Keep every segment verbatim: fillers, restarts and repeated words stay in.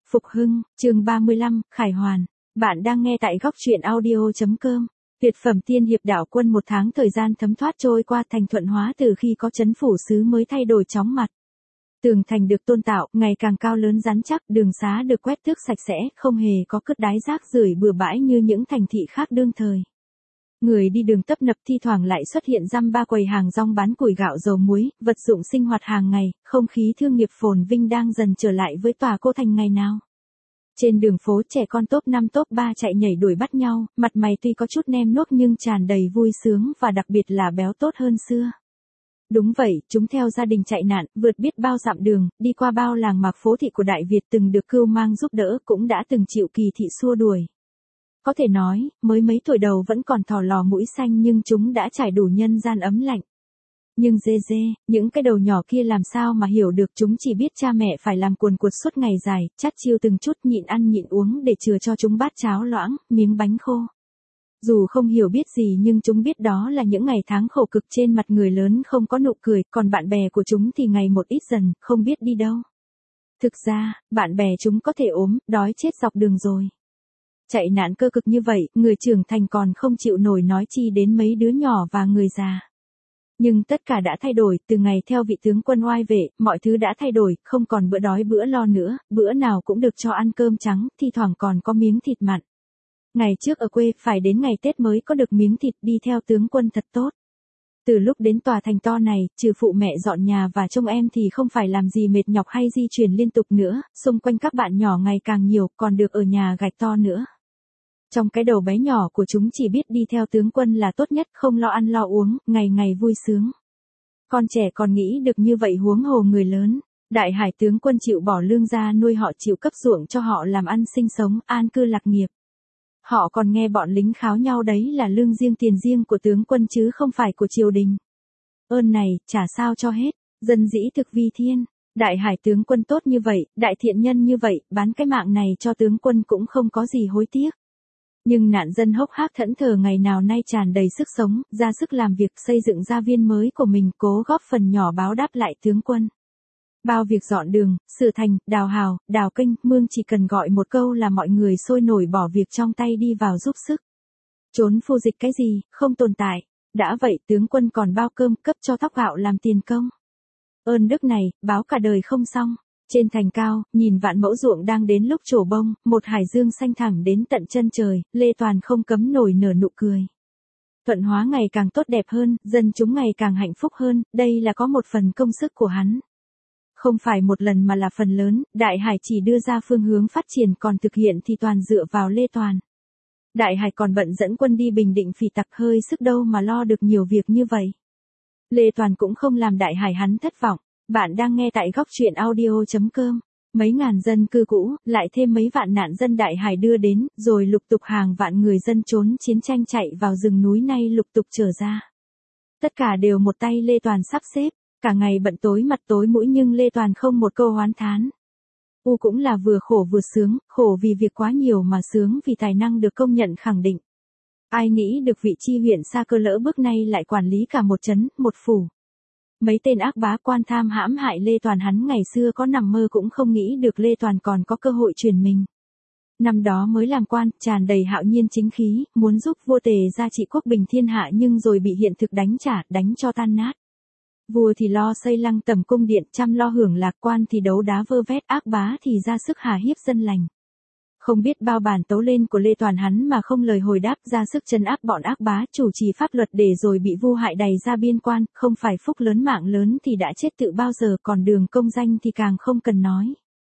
Phục hưng, chương ba mươi lăm, Khải Hoàn. Bạn đang nghe tại góc truyện audio chấm com. Tuyệt phẩm tiên hiệp đảo quân. Một tháng thời gian thấm thoát trôi qua, thành Thuận Hóa từ khi có trấn phủ sứ mới thay đổi chóng mặt. Tường thành được tôn tạo, ngày càng cao lớn rắn chắc, đường xá được quét tước sạch sẽ, không hề có cất đái rác rưởi bừa bãi như những thành thị khác đương thời. Người đi đường tấp nập, thi thoảng lại xuất hiện dăm ba quầy hàng rong bán củi gạo dầu muối, vật dụng sinh hoạt hàng ngày, không khí thương nghiệp phồn vinh đang dần trở lại với tòa cô thành ngày nào. Trên đường phố, trẻ con top năm top ba chạy nhảy đuổi bắt nhau, mặt mày tuy có chút nem nốt nhưng tràn đầy vui sướng và đặc biệt là béo tốt hơn xưa. Đúng vậy, chúng theo gia đình chạy nạn, vượt biết bao dặm đường, đi qua bao làng mạc phố thị của Đại Việt, từng được cưu mang giúp đỡ, cũng đã từng chịu kỳ thị xua đuổi. Có thể nói, mới mấy tuổi đầu vẫn còn thò lò mũi xanh nhưng chúng đã trải đủ nhân gian ấm lạnh. Nhưng dê dê, những cái đầu nhỏ kia làm sao mà hiểu được, chúng chỉ biết cha mẹ phải làm cuồn cuột suốt ngày dài, chắt chiu từng chút, nhịn ăn nhịn uống để chừa cho chúng bát cháo loãng, miếng bánh khô. Dù không hiểu biết gì nhưng chúng biết đó là những ngày tháng khổ cực, trên mặt người lớn không có nụ cười, còn bạn bè của chúng thì ngày một ít dần, không biết đi đâu. Thực ra, bạn bè chúng có thể ốm, đói chết dọc đường rồi. Chạy nạn cơ cực như vậy, người trưởng thành còn không chịu nổi, nói chi đến mấy đứa nhỏ và người già. Nhưng tất cả đã thay đổi, từ ngày theo vị tướng quân oai vệ, mọi thứ đã thay đổi, không còn bữa đói bữa lo nữa, bữa nào cũng được cho ăn cơm trắng, thi thoảng còn có miếng thịt mặn. Ngày trước ở quê, phải đến ngày Tết mới có được miếng thịt, đi theo tướng quân thật tốt. Từ lúc đến tòa thành to này, trừ phụ mẹ dọn nhà và trông em thì không phải làm gì mệt nhọc hay di chuyển liên tục nữa, xung quanh các bạn nhỏ ngày càng nhiều, còn được ở nhà gạch to nữa. Trong cái đầu bé nhỏ của chúng chỉ biết đi theo tướng quân là tốt nhất, không lo ăn lo uống, ngày ngày vui sướng. Con trẻ còn nghĩ được như vậy huống hồ người lớn. Đại Hải tướng quân chịu bỏ lương ra nuôi họ, chịu cấp ruộng cho họ làm ăn sinh sống, an cư lạc nghiệp. Họ còn nghe bọn lính kháo nhau đấy là lương riêng tiền riêng của tướng quân chứ không phải của triều đình. Ơn này, chả sao cho hết, dân dĩ thực vi thiên. Đại Hải tướng quân tốt như vậy, đại thiện nhân như vậy, bán cái mạng này cho tướng quân cũng không có gì hối tiếc. Nhưng nạn dân hốc hác thẫn thờ ngày nào nay tràn đầy sức sống, ra sức làm việc xây dựng gia viên mới của mình, cố góp phần nhỏ báo đáp lại tướng quân. Bao việc dọn đường, sửa thành, đào hào, đào kênh, mương, chỉ cần gọi một câu là mọi người sôi nổi bỏ việc trong tay đi vào giúp sức. Trốn phu dịch cái gì, không tồn tại. Đã vậy tướng quân còn bao cơm, cấp cho thóc gạo làm tiền công. Ơn đức này, báo cả đời không xong. Trên thành cao, nhìn vạn mẫu ruộng đang đến lúc trổ bông, một hải dương xanh thẳm đến tận chân trời, Lê Toàn không cấm nổi nở nụ cười. Thuận Hóa ngày càng tốt đẹp hơn, dân chúng ngày càng hạnh phúc hơn, đây là có một phần công sức của hắn. Không phải một lần mà là phần lớn, Đại Hải chỉ đưa ra phương hướng phát triển, còn thực hiện thì toàn dựa vào Lê Toàn. Đại Hải còn bận dẫn quân đi bình định phỉ tặc, hơi sức đâu mà lo được nhiều việc như vậy. Lê Toàn cũng không làm Đại Hải hắn thất vọng. Bạn đang nghe tại góc truyện audio chấm com. Mấy ngàn dân cư cũ, lại thêm mấy vạn nạn dân Đại Hải đưa đến, rồi lục tục hàng vạn người dân trốn chiến tranh chạy vào rừng núi nay lục tục trở ra. Tất cả đều một tay Lê Toàn sắp xếp, cả ngày bận tối mặt tối mũi nhưng Lê Toàn không một câu oán thán. U cũng là vừa khổ vừa sướng, khổ vì việc quá nhiều mà sướng vì tài năng được công nhận khẳng định. Ai nghĩ được vị chi huyện xa cơ lỡ bước nay lại quản lý cả một trấn, một phủ. Mấy tên ác bá quan tham hãm hại Lê Toàn, hắn ngày xưa có nằm mơ cũng không nghĩ được Lê Toàn còn có cơ hội chuyển mình. Năm đó mới làm quan, tràn đầy hạo nhiên chính khí, muốn giúp vua Tề gia trị quốc bình thiên hạ nhưng rồi bị hiện thực đánh trả, đánh cho tan nát. Vua thì lo xây lăng tẩm cung điện, chăm lo hưởng lạc, quan thì đấu đá vơ vét, ác bá thì ra sức hà hiếp dân lành. Không biết bao bản tấu lên của Lê Toàn hắn mà không lời hồi đáp, ra sức trấn áp bọn ác bá, chủ trì pháp luật để rồi bị vua hại đầy ra biên quan, không phải phúc lớn mạng lớn thì đã chết tự bao giờ, còn đường công danh thì càng không cần nói.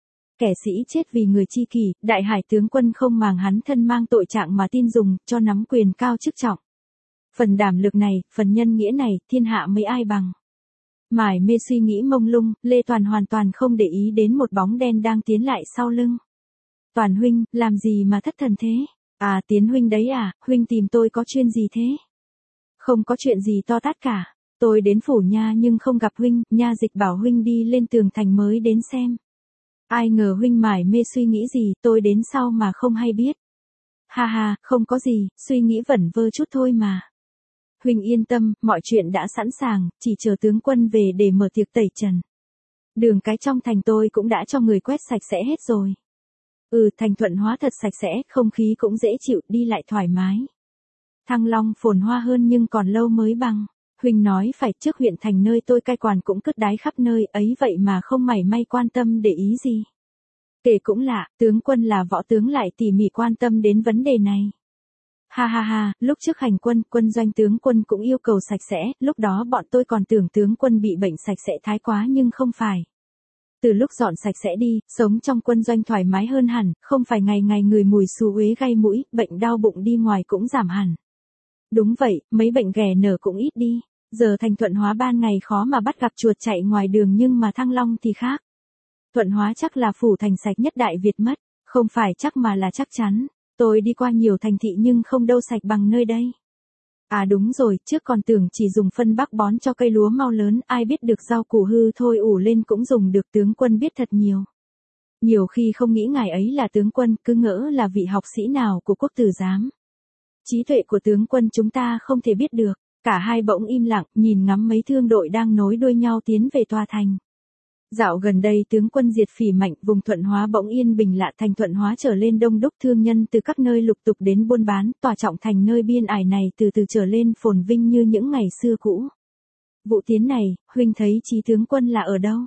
Kẻ sĩ chết vì người chi kỷ, Đại Hải tướng quân không màng hắn thân mang tội trạng mà tin dùng, cho nắm quyền cao chức trọng. Phần đảm lực này, phần nhân nghĩa này, thiên hạ mấy ai bằng. Mải mê suy nghĩ mông lung, Lê Toàn hoàn toàn không để ý đến một bóng đen đang tiến lại sau lưng. Toàn huynh, làm gì mà thất thần thế? À, Tiến huynh đấy à, huynh tìm tôi có chuyện gì thế? Không có chuyện gì to tát cả. Tôi đến phủ nha nhưng không gặp huynh, nha dịch bảo huynh đi lên tường thành mới đến xem. Ai ngờ huynh mải mê suy nghĩ gì, tôi đến sau mà không hay biết. Ha ha, không có gì, suy nghĩ vẩn vơ chút thôi mà. Huynh yên tâm, mọi chuyện đã sẵn sàng, chỉ chờ tướng quân về để mở tiệc tẩy trần. Đường cái trong thành tôi cũng đã cho người quét sạch sẽ hết rồi. Ừ, thành Thuận Hóa thật sạch sẽ, không khí cũng dễ chịu, đi lại thoải mái. Thăng Long phồn hoa hơn nhưng còn lâu mới bằng. Huynh nói phải, trước huyện thành nơi tôi cai quản cũng cứt đái khắp nơi, ấy vậy mà không mảy may quan tâm để ý gì. Kể cũng lạ, tướng quân là võ tướng lại tỉ mỉ quan tâm đến vấn đề này. Ha ha ha, lúc trước hành quân, quân doanh tướng quân cũng yêu cầu sạch sẽ, lúc đó bọn tôi còn tưởng tướng quân bị bệnh sạch sẽ thái quá nhưng không phải. Từ lúc dọn sạch sẽ đi, sống trong quân doanh thoải mái hơn hẳn, không phải ngày ngày người mùi xú uế gai mũi, bệnh đau bụng đi ngoài cũng giảm hẳn. Đúng vậy, mấy bệnh ghẻ nở cũng ít đi. Giờ thành Thuận Hóa ban ngày khó mà bắt gặp chuột chạy ngoài đường nhưng mà Thăng Long thì khác. Thuận Hóa chắc là phủ thành sạch nhất Đại Việt mất, không phải chắc mà là chắc chắn. Tôi đi qua nhiều thành thị nhưng không đâu sạch bằng nơi đây. À đúng rồi, trước còn tưởng chỉ dùng phân bắc bón cho cây lúa mau lớn, ai biết được rau củ hư thôi ủ lên cũng dùng được, tướng quân biết thật nhiều. Nhiều khi không nghĩ ngài ấy là tướng quân, cứ ngỡ là vị học sĩ nào của quốc tử giám. Trí tuệ của tướng quân chúng ta không thể biết được. Cả hai bỗng im lặng, nhìn ngắm mấy thương đội đang nối đuôi nhau tiến về tòa thành. Dạo gần đây tướng quân diệt phỉ mạnh, vùng Thuận Hóa bỗng yên bình lạ, thành Thuận Hóa trở lên đông đúc, thương nhân từ các nơi lục tục đến buôn bán, tòa trọng thành nơi biên ải này từ từ trở lên phồn vinh như những ngày xưa cũ. Vụ Tiến này, huynh thấy Chí tướng quân là ở đâu?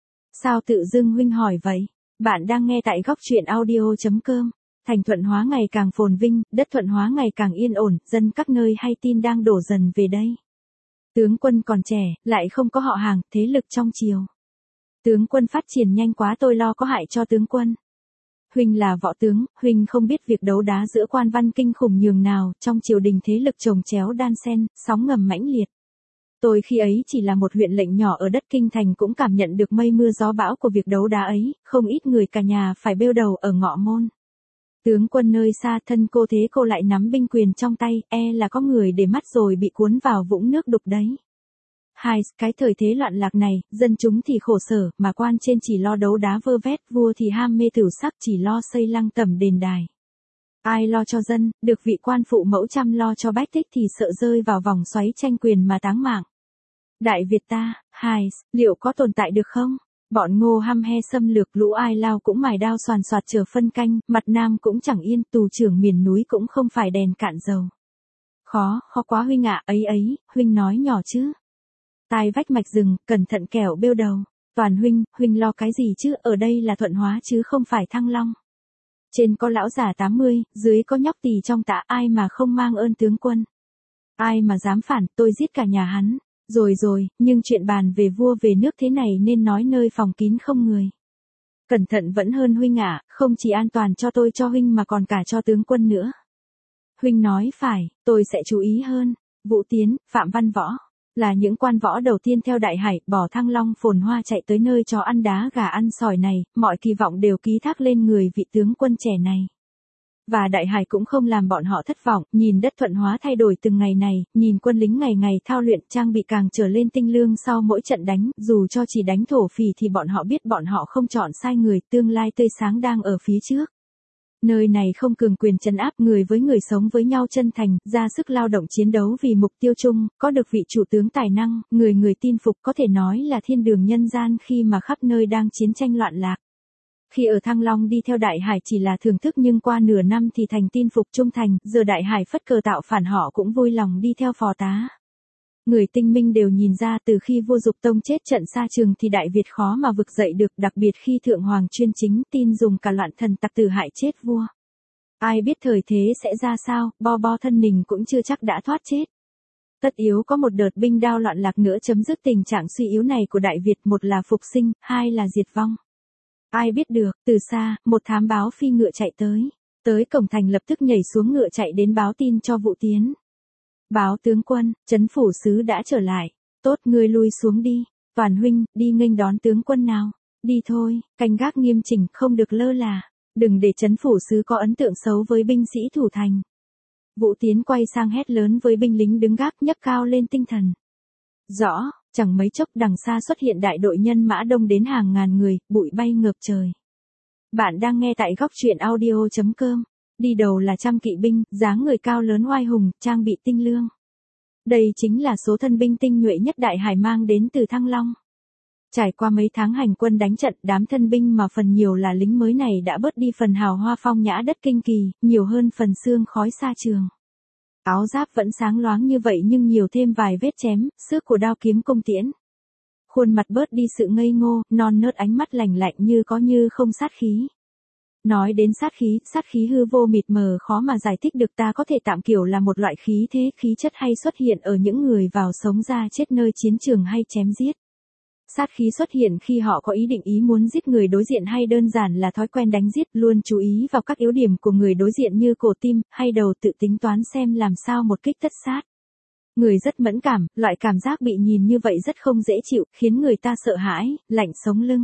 Sao tự dưng huynh hỏi vậy? Bạn đang nghe tại góc truyện audio chấm com. Thành Thuận Hóa ngày càng phồn vinh, đất Thuận Hóa ngày càng yên ổn, dân các nơi hay tin đang đổ dần về đây. Tướng quân còn trẻ, lại không có họ hàng, thế lực trong triều. Tướng quân phát triển nhanh quá, tôi lo có hại cho tướng quân. Huynh là võ tướng, huynh không biết việc đấu đá giữa quan văn kinh khủng nhường nào, trong triều đình thế lực chồng chéo đan xen, sóng ngầm mãnh liệt. Tôi khi ấy chỉ là một huyện lệnh nhỏ ở đất kinh thành cũng cảm nhận được mây mưa gió bão của việc đấu đá ấy, không ít người cả nhà phải bêu đầu ở ngọ môn. Tướng quân nơi xa thân cô thế cô lại nắm binh quyền trong tay, e là có người để mắt rồi bị cuốn vào vũng nước đục đấy. Hai, cái thời thế loạn lạc này, dân chúng thì khổ sở, mà quan trên chỉ lo đấu đá vơ vét, vua thì ham mê tửu sắc chỉ lo xây lăng tẩm đền đài. Ai lo cho dân, được vị quan phụ mẫu chăm lo cho bách tích thì sợ rơi vào vòng xoáy tranh quyền mà táng mạng. Đại Việt ta, hai, liệu có tồn tại được không? Bọn Ngô hăm he xâm lược, lũ Ai Lao cũng mài đao soàn soạt chờ phân canh, mặt Nam cũng chẳng yên, tù trưởng miền núi cũng không phải đèn cạn dầu. Khó, khó quá huynh ạ, ấy ấy, huynh nói nhỏ chứ. Tai vách mạch rừng, cẩn thận kẻo bêu đầu. Toàn huynh, huynh lo cái gì chứ, ở đây là Thuận Hóa chứ không phải Thăng Long. Trên có lão già tám mươi, dưới có nhóc tỳ trong tã, ai mà không mang ơn tướng quân. Ai mà dám phản, tôi giết cả nhà hắn. Rồi rồi, nhưng chuyện bàn về vua về nước thế này nên nói nơi phòng kín không người. Cẩn thận vẫn hơn huynh ạ, không chỉ an toàn cho tôi cho huynh mà còn cả cho tướng quân nữa. Huynh nói phải, tôi sẽ chú ý hơn. Vũ Tiến, Phạm Văn Võ là những quan võ đầu tiên theo Đại Hải, bỏ Thăng Long phồn hoa chạy tới nơi cho ăn đá gà ăn sỏi này, mọi kỳ vọng đều ký thác lên người vị tướng quân trẻ này. Và Đại Hải cũng không làm bọn họ thất vọng, nhìn đất Thuận Hóa thay đổi từng ngày này, nhìn quân lính ngày ngày thao luyện trang bị càng trở lên tinh lương sau mỗi trận đánh, dù cho chỉ đánh thổ phỉ thì bọn họ biết bọn họ không chọn sai người, tương lai tươi sáng đang ở phía trước. Nơi này không cường quyền trấn áp, người với người sống với nhau chân thành, ra sức lao động chiến đấu vì mục tiêu chung, có được vị chủ tướng tài năng, người người tin phục, có thể nói là thiên đường nhân gian khi mà khắp nơi đang chiến tranh loạn lạc. Khi ở Thăng Long đi theo Đại Hải chỉ là thưởng thức nhưng qua nửa năm thì thành tin phục trung thành, giờ Đại Hải phất cờ tạo phản họ cũng vui lòng đi theo phò tá. Người tinh minh đều nhìn ra từ khi vua Dục Tông chết trận Sa Trường thì Đại Việt khó mà vực dậy được, đặc biệt khi Thượng Hoàng chuyên chính tin dùng cả loạn thần tặc tử hại chết vua. Ai biết thời thế sẽ ra sao, bo bo thân mình cũng chưa chắc đã thoát chết. Tất yếu có một đợt binh đao loạn lạc nữa chấm dứt tình trạng suy yếu này của Đại Việt, một là phục sinh, hai là diệt vong. Ai biết được, từ xa, một thám báo phi ngựa chạy tới. Tới cổng thành lập tức nhảy xuống ngựa chạy đến báo tin cho Vũ Tiến. Báo tướng quân, trấn phủ sứ đã trở lại. Tốt, ngươi lui xuống đi. Toàn huynh, đi nghênh đón tướng quân nào. Đi thôi, canh gác nghiêm chỉnh, không được lơ là. Đừng để trấn phủ sứ có ấn tượng xấu với binh sĩ thủ thành. Vũ Tiến quay sang hét lớn với binh lính đứng gác, nhấc cao lên tinh thần. Rõ. Chẳng mấy chốc đằng xa xuất hiện đại đội nhân mã đông đến hàng ngàn người, bụi bay ngập trời. Bạn đang nghe tại góc truyện audio chấm com. Đi đầu là trăm kỵ binh, dáng người cao lớn oai hùng, trang bị tinh lương. Đây chính là số thân binh tinh nhuệ nhất Đại Hải mang đến từ Thăng Long. Trải qua mấy tháng hành quân đánh trận, đám thân binh mà phần nhiều là lính mới này đã bớt đi phần hào hoa phong nhã đất kinh kỳ, nhiều hơn phần xương khói xa trường. Áo giáp vẫn sáng loáng như vậy nhưng nhiều thêm vài vết chém, xước của đao kiếm cung tiễn. Khuôn mặt bớt đi sự ngây ngô, non nớt, ánh mắt lạnh lạnh như có như không sát khí. Nói đến sát khí, sát khí hư vô mịt mờ khó mà giải thích được, ta có thể tạm kiểu là một loại khí thế, khí chất hay xuất hiện ở những người vào sống ra chết nơi chiến trường hay chém giết. Sát khí xuất hiện khi họ có ý định ý muốn giết người đối diện hay đơn giản là thói quen đánh giết, luôn chú ý vào các yếu điểm của người đối diện như cổ tim, hay đầu, tự tính toán xem làm sao một kích tất sát. Người rất mẫn cảm, loại cảm giác bị nhìn như vậy rất không dễ chịu, khiến người ta sợ hãi, lạnh sống lưng.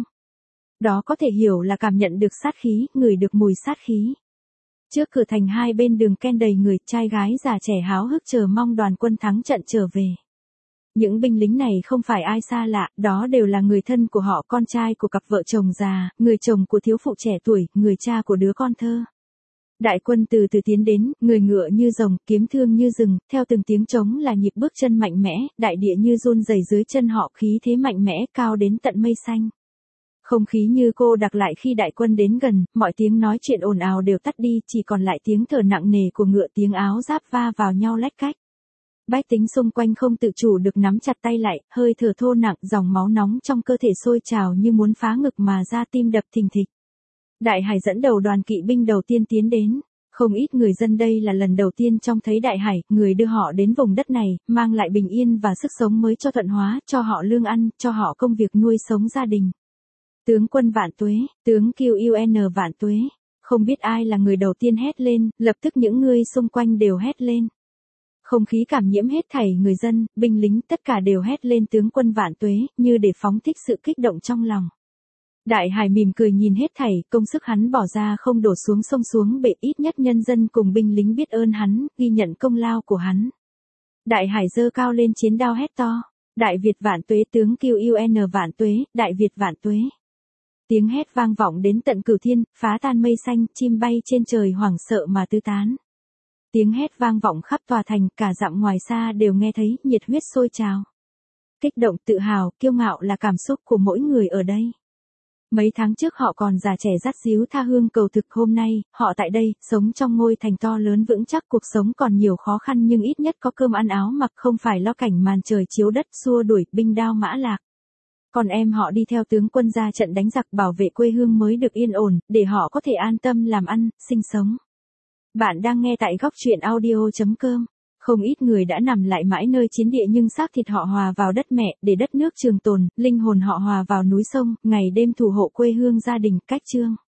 Đó có thể hiểu là cảm nhận được sát khí, ngửi được mùi sát khí. Trước cửa thành hai bên đường ken đầy người, trai gái già trẻ háo hức chờ mong đoàn quân thắng trận trở về. Những binh lính này không phải ai xa lạ, đó đều là người thân của họ, con trai của cặp vợ chồng già, người chồng của thiếu phụ trẻ tuổi, người cha của đứa con thơ. Đại quân từ từ tiến đến, người ngựa như rồng, kiếm thương như rừng, theo từng tiếng trống là nhịp bước chân mạnh mẽ, đại địa như run rẩy dưới chân họ, khí thế mạnh mẽ cao đến tận mây xanh. Không khí như cô đặc lại khi đại quân đến gần, mọi tiếng nói chuyện ồn ào đều tắt đi, chỉ còn lại tiếng thở nặng nề của ngựa, tiếng áo giáp va vào nhau lách cách. Bách tính xung quanh không tự chủ được nắm chặt tay lại, hơi thở thô nặng, dòng máu nóng trong cơ thể sôi trào như muốn phá ngực mà ra, tim đập thình thịch. Đại Hải dẫn đầu đoàn kỵ binh đầu tiên tiến đến. Không ít người dân đây là lần đầu tiên trông thấy Đại Hải, người đưa họ đến vùng đất này, mang lại bình yên và sức sống mới cho Thuận Hóa, cho họ lương ăn, cho họ công việc nuôi sống gia đình. Tướng quân vạn tuế, tướng Q U N vạn tuế. Không biết ai là người đầu tiên hét lên, lập tức những người xung quanh đều hét lên. Không khí cảm nhiễm hết thảy người dân, binh lính, tất cả đều hét lên tướng quân vạn tuế, như để phóng thích sự kích động trong lòng. Đại Hải mỉm cười nhìn hết thảy, công sức hắn bỏ ra không đổ xuống sông xuống bể, ít nhất nhân dân cùng binh lính biết ơn hắn, ghi nhận công lao của hắn. Đại Hải giơ cao lên chiến đao hét to, Đại Việt vạn tuế, tướng Q U N vạn tuế, Đại Việt vạn tuế. Tiếng hét vang vọng đến tận cửu thiên, phá tan mây xanh, chim bay trên trời hoảng sợ mà tứ tán. Tiếng hét vang vọng khắp tòa thành, cả dặm ngoài xa đều nghe thấy, nhiệt huyết sôi trào. Kích động, tự hào, kiêu ngạo là cảm xúc của mỗi người ở đây. Mấy tháng trước họ còn già trẻ dắt díu tha hương cầu thực, hôm nay, họ tại đây, sống trong ngôi thành to lớn vững chắc, cuộc sống còn nhiều khó khăn nhưng ít nhất có cơm ăn áo mặc, không phải lo cảnh màn trời chiếu đất xua đuổi, binh đao mã lạc. Còn em họ đi theo tướng quân ra trận đánh giặc, bảo vệ quê hương mới được yên ổn, để họ có thể an tâm làm ăn, sinh sống. Bạn đang nghe tại góc truyện audio chấm com. Không ít người đã nằm lại mãi nơi chiến địa nhưng xác thịt họ hòa vào đất mẹ, để đất nước trường tồn, linh hồn họ hòa vào núi sông, ngày đêm thủ hộ quê hương gia đình, cách chương.